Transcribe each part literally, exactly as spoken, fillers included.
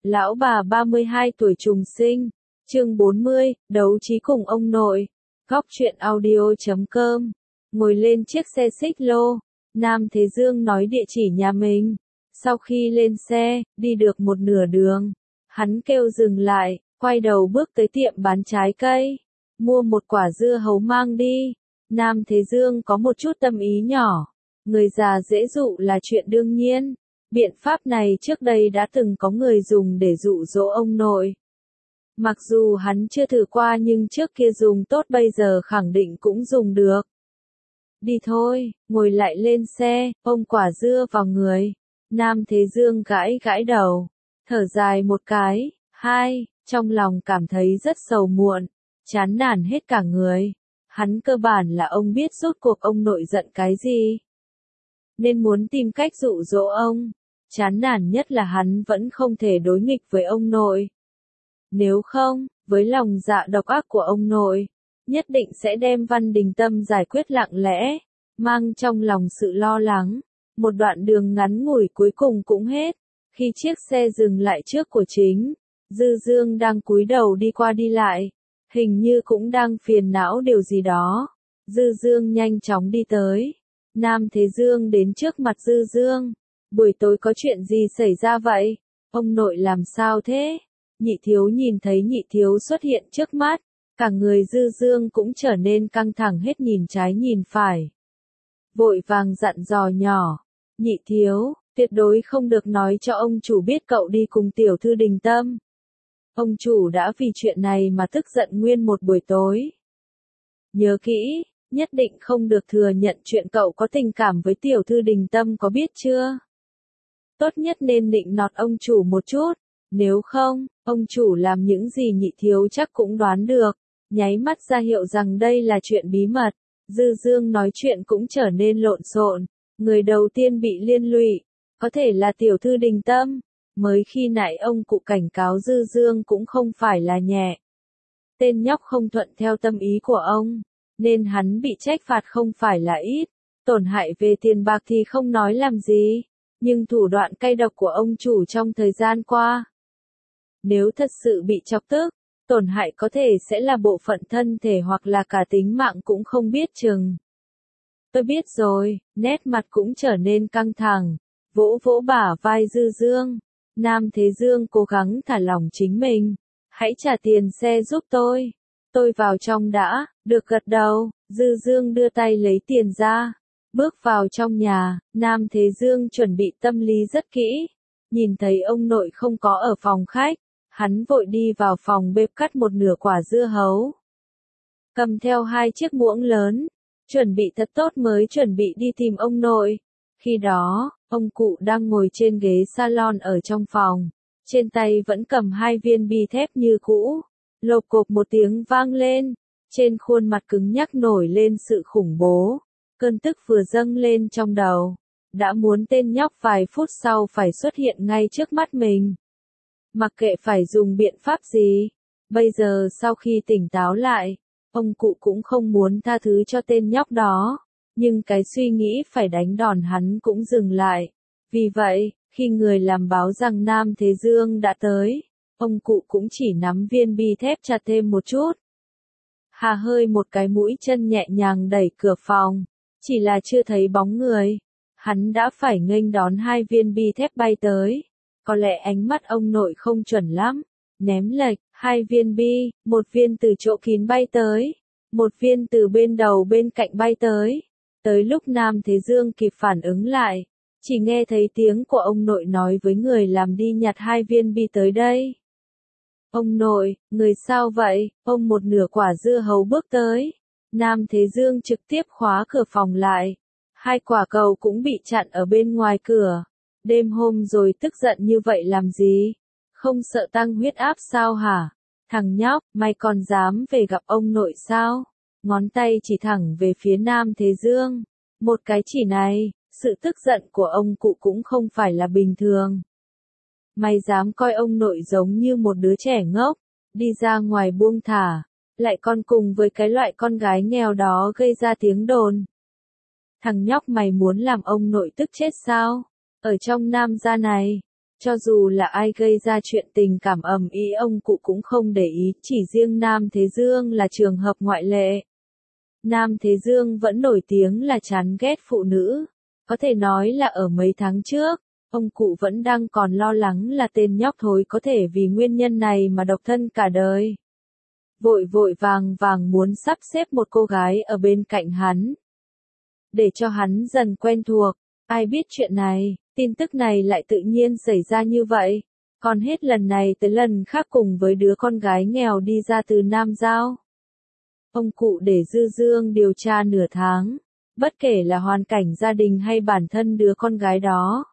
Lão bà ba mươi hai tuổi trùng sinh, chương bốn mươi, đấu trí cùng ông nội. Góc truyện audio chấm com. Ngồi lên chiếc xe xích lô, Nam Thế Dương nói địa chỉ nhà mình. Sau khi lên xe, đi được một nửa đường, hắn kêu dừng lại, quay đầu bước tới tiệm bán trái cây, mua một quả dưa hấu mang đi. Nam Thế Dương có một chút tâm ý nhỏ, người già dễ dụ là chuyện đương nhiên. Biện pháp này trước đây đã từng có người dùng để dụ dỗ ông nội. Mặc dù hắn chưa thử qua nhưng trước kia dùng tốt bây giờ khẳng định cũng dùng được. Đi thôi, ngồi lại lên xe, ôm quả dưa vào người. Nam Thế Dương gãi gãi đầu, thở dài một cái, hai, trong lòng cảm thấy rất sầu muộn, chán nản hết cả người. Hắn cơ bản là ông biết rốt cuộc ông nội giận cái gì, nên muốn tìm cách dụ dỗ ông. Chán nản nhất là hắn vẫn không thể đối nghịch với ông nội. Nếu không, với lòng dạ độc ác của ông nội, nhất định sẽ đem Văn Đình Tâm giải quyết lặng lẽ, mang trong lòng sự lo lắng. Một đoạn đường ngắn ngủi cuối cùng cũng hết. Khi chiếc xe dừng lại trước của Chính, Dư Dương đang cúi đầu đi qua đi lại, hình như cũng đang phiền não điều gì đó. Dư Dương nhanh chóng đi tới. Nam Thế Dương đến trước mặt Dư Dương. Buổi tối có chuyện gì xảy ra vậy? Ông nội làm sao thế? Nhị Thiếu nhìn thấy Nhị Thiếu xuất hiện trước mắt, cả người Dư Dương cũng trở nên căng thẳng hết, nhìn trái nhìn phải. Vội vàng dặn dò nhỏ, Nhị Thiếu, tuyệt đối không được nói cho ông chủ biết cậu đi cùng tiểu thư Đình Tâm. Ông chủ đã vì chuyện này mà tức giận nguyên một buổi tối. Nhớ kỹ, nhất định không được thừa nhận chuyện cậu có tình cảm với tiểu thư Đình Tâm, có biết chưa? Tốt nhất nên nịnh nọt ông chủ một chút, nếu không, ông chủ làm những gì Nhị Thiếu chắc cũng đoán được, nháy mắt ra hiệu rằng đây là chuyện bí mật. Dư Dương nói chuyện cũng trở nên lộn xộn, người đầu tiên bị liên lụy, có thể là tiểu thư Đình Tâm. Mới khi nãy ông cụ cảnh cáo Dư Dương cũng không phải là nhẹ. Tên nhóc không thuận theo tâm ý của ông, nên hắn bị trách phạt không phải là ít, tổn hại về tiền bạc thì không nói làm gì. Nhưng thủ đoạn cay độc của ông chủ trong thời gian qua, nếu thật sự bị chọc tức, tổn hại có thể sẽ là bộ phận thân thể hoặc là cả tính mạng cũng không biết chừng. Tôi biết rồi, nét mặt cũng trở nên căng thẳng, vỗ vỗ bả vai Dư Dương. Nam Thế Dương cố gắng thả lỏng chính mình. Hãy trả tiền xe giúp tôi. Tôi vào trong đã, được gật đầu. Dư Dương đưa tay lấy tiền ra. Bước vào trong nhà, Nam Thế Dương chuẩn bị tâm lý rất kỹ. Nhìn thấy ông nội không có ở phòng khách, hắn vội đi vào phòng bếp cắt một nửa quả dưa hấu. Cầm theo hai chiếc muỗng lớn, chuẩn bị thật tốt mới chuẩn bị đi tìm ông nội. Khi đó, ông cụ đang ngồi trên ghế salon ở trong phòng, trên tay vẫn cầm hai viên bi thép như cũ. Lộp cộp một tiếng vang lên, trên khuôn mặt cứng nhắc nổi lên sự khủng bố. Cơn tức vừa dâng lên trong đầu, đã muốn tên nhóc vài phút sau phải xuất hiện ngay trước mắt mình. Mặc kệ phải dùng biện pháp gì, bây giờ sau khi tỉnh táo lại, ông cụ cũng không muốn tha thứ cho tên nhóc đó, nhưng cái suy nghĩ phải đánh đòn hắn cũng dừng lại. Vì vậy, khi người làm báo rằng Nam Thế Dương đã tới, ông cụ cũng chỉ nắm viên bi thép chặt thêm một chút. Hà hơi một cái mũi chân nhẹ nhàng đẩy cửa phòng. Chỉ là chưa thấy bóng người, hắn đã phải nghênh đón hai viên bi thép bay tới. Có lẽ ánh mắt ông nội không chuẩn lắm, ném lệch, hai viên bi, một viên từ chỗ kín bay tới, một viên từ bên đầu bên cạnh bay tới. Tới lúc Nam Thế Dương kịp phản ứng lại, chỉ nghe thấy tiếng của ông nội nói với người làm đi nhặt hai viên bi tới đây. Ông nội, người sao vậy? Ông một nửa quả dưa hấu bước tới. Nam Thế Dương trực tiếp khóa cửa phòng lại. Hai quả cầu cũng bị chặn ở bên ngoài cửa. Đêm hôm rồi tức giận như vậy làm gì? Không sợ tăng huyết áp sao hả? Thằng nhóc, mày còn dám về gặp ông nội sao? Ngón tay chỉ thẳng về phía Nam Thế Dương. Một cái chỉ này, sự tức giận của ông cụ cũng không phải là bình thường. Mày dám coi ông nội giống như một đứa trẻ ngốc, đi ra ngoài buông thả, lại còn cùng với cái loại con gái nghèo đó gây ra tiếng đồn. Thằng nhóc, mày muốn làm ông nội tức chết sao? Ở trong Nam gia này, Cho dù là ai gây ra chuyện tình cảm ầm ĩ ông cụ cũng không để ý, chỉ riêng Nam Thế Dương là trường hợp ngoại lệ. Nam Thế Dương vẫn nổi tiếng là chán ghét phụ nữ. Có thể nói là ở mấy tháng trước, ông cụ vẫn đang còn lo lắng là tên nhóc thối có thể vì nguyên nhân này mà độc thân cả đời. Vội vội vàng vàng muốn sắp xếp một cô gái ở bên cạnh hắn, để cho hắn dần quen thuộc. Ai biết chuyện này, tin tức này lại tự nhiên xảy ra như vậy. Còn hết lần này tới lần khác cùng với đứa con gái nghèo đi ra từ Nam Giao. Ông cụ để Dư Dương điều tra nửa tháng, bất kể là hoàn cảnh gia đình hay bản thân đứa con gái đó.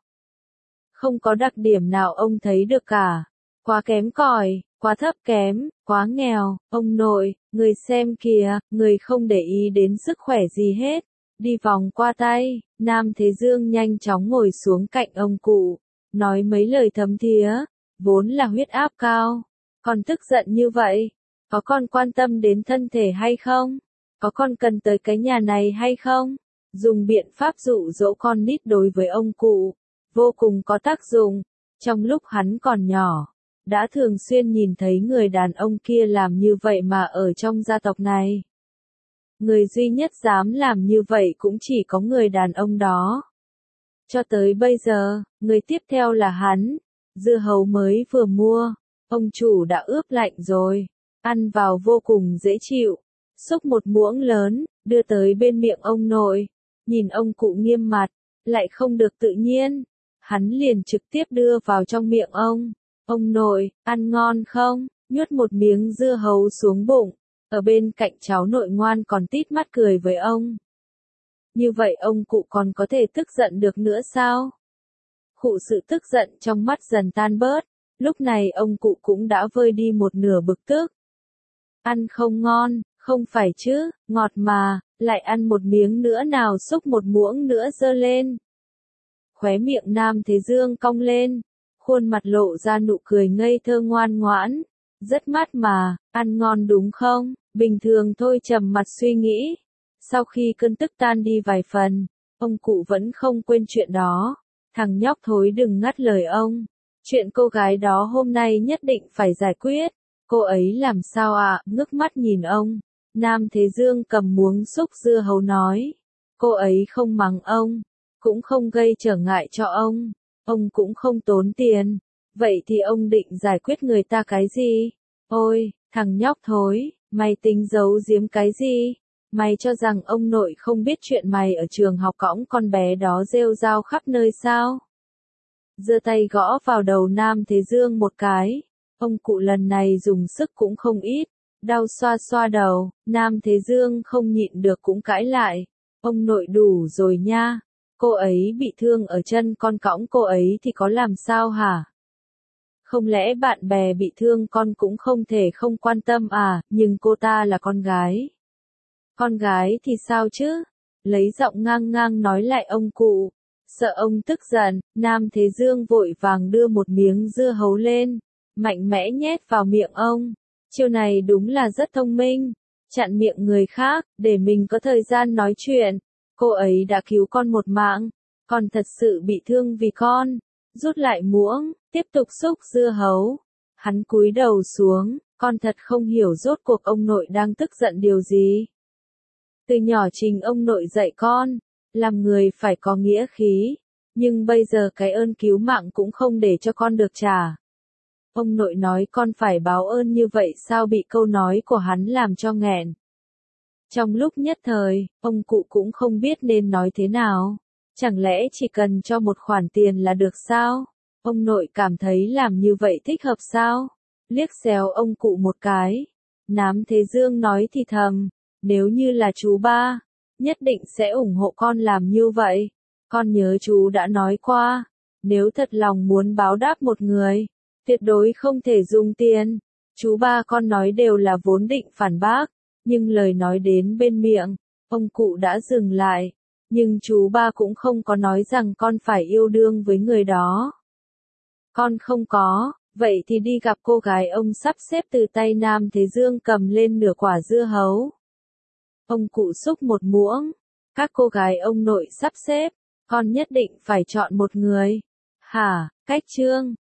Không có đặc điểm nào ông thấy được cả. Quá kém cỏi, quá thấp kém, quá nghèo, ông nội, người xem kìa, người không để ý đến sức khỏe gì hết. Đi vòng qua tay, Nam Thế Dương nhanh chóng ngồi xuống cạnh ông cụ, nói mấy lời thấm thía, vốn là huyết áp cao, còn tức giận như vậy, có con quan tâm đến thân thể hay không? Có con cần tới cái nhà này hay không? Dùng biện pháp dụ dỗ con nít đối với ông cụ, vô cùng có tác dụng. Trong lúc hắn còn nhỏ, đã thường xuyên nhìn thấy người đàn ông kia làm như vậy mà ở trong gia tộc này. Người duy nhất dám làm như vậy cũng chỉ có người đàn ông đó. Cho tới bây giờ, người tiếp theo là hắn. Dưa hấu mới vừa mua, ông chủ đã ướp lạnh rồi, ăn vào vô cùng dễ chịu. Xúc một muỗng lớn, đưa tới bên miệng ông nội. Nhìn ông cụ nghiêm mặt, lại không được tự nhiên. Hắn liền trực tiếp đưa vào trong miệng ông. Ông nội, ăn ngon không? Nhuốt một miếng dưa hấu xuống bụng. Ở bên cạnh cháu nội ngoan còn tít mắt cười với ông. Như vậy ông cụ còn có thể tức giận được nữa sao? Khụ sự tức giận trong mắt dần tan bớt. Lúc này ông cụ cũng đã vơi đi một nửa bực tức. Ăn không ngon, không phải chứ, ngọt mà, lại ăn một miếng nữa nào, xúc một muỗng nữa giơ lên. Khóe miệng Nam Thế Dương cong lên, khuôn mặt lộ ra nụ cười ngây thơ ngoan ngoãn. Rất mát mà, ăn ngon đúng không? Bình thường thôi, trầm mặt suy nghĩ. Sau khi cơn tức tan đi vài phần, ông cụ vẫn không quên chuyện đó. Thằng nhóc thối đừng ngắt lời ông. Chuyện cô gái đó hôm nay nhất định phải giải quyết. Cô ấy làm sao ạ? À? Ngước mắt nhìn ông. Nam Thế Dương cầm muỗng xúc dưa hấu nói. Cô ấy không mắng ông, cũng không gây trở ngại cho ông. Ông cũng không tốn tiền. Vậy thì ông định giải quyết người ta cái gì? Ôi, thằng nhóc thối, mày tính giấu giếm cái gì? Mày cho rằng ông nội không biết chuyện mày ở trường học cõng con bé đó rêu rao khắp nơi sao? Giơ tay gõ vào đầu Nam Thế Dương một cái. Ông cụ lần này dùng sức cũng không ít. Đau xoa xoa đầu, Nam Thế Dương không nhịn được cũng cãi lại. Ông nội đủ rồi nha. Cô ấy bị thương ở chân, con cõng cô ấy thì có làm sao hả? Không lẽ bạn bè bị thương con cũng không thể không quan tâm à, nhưng cô ta là con gái. Con gái thì sao chứ? Lấy giọng ngang ngang nói lại ông cụ. Sợ ông tức giận, Nam Thế Dương vội vàng đưa một miếng dưa hấu lên, mạnh mẽ nhét vào miệng ông. Chiêu này đúng là rất thông minh, chặn miệng người khác, để mình có thời gian nói chuyện. Cô ấy đã cứu con một mạng, còn thật sự bị thương vì con. Rút lại muỗng, tiếp tục xúc dưa hấu. Hắn cúi đầu xuống, con thật không hiểu rốt cuộc ông nội đang tức giận điều gì. Từ nhỏ Trình ông nội dạy con, làm người phải có nghĩa khí, nhưng bây giờ cái ơn cứu mạng cũng không để cho con được trả. Ông nội nói con phải báo ơn như vậy sao, bị câu nói của hắn làm cho nghẹn. Trong lúc nhất thời, ông cụ cũng không biết nên nói thế nào. Chẳng lẽ chỉ cần cho một khoản tiền là được sao? Ông nội cảm thấy làm như vậy thích hợp sao? Liếc xéo ông cụ một cái. Nam Thế Dương nói thì thầm, nếu như là chú ba, nhất định sẽ ủng hộ con làm như vậy. Con nhớ chú đã nói qua, nếu thật lòng muốn báo đáp một người, tuyệt đối không thể dùng tiền. Chú ba con nói đều là vốn định phản bác, nhưng lời nói đến bên miệng, ông cụ đã dừng lại. Nhưng chú ba cũng không có nói rằng con phải yêu đương với người đó. Con không có, vậy thì đi gặp cô gái ông sắp xếp. Từ tay Nam Thế Dương cầm lên nửa quả dưa hấu. Ông cụ xúc một muỗng. Các cô gái ông nội sắp xếp, con nhất định phải chọn một người. Hả, cách chương.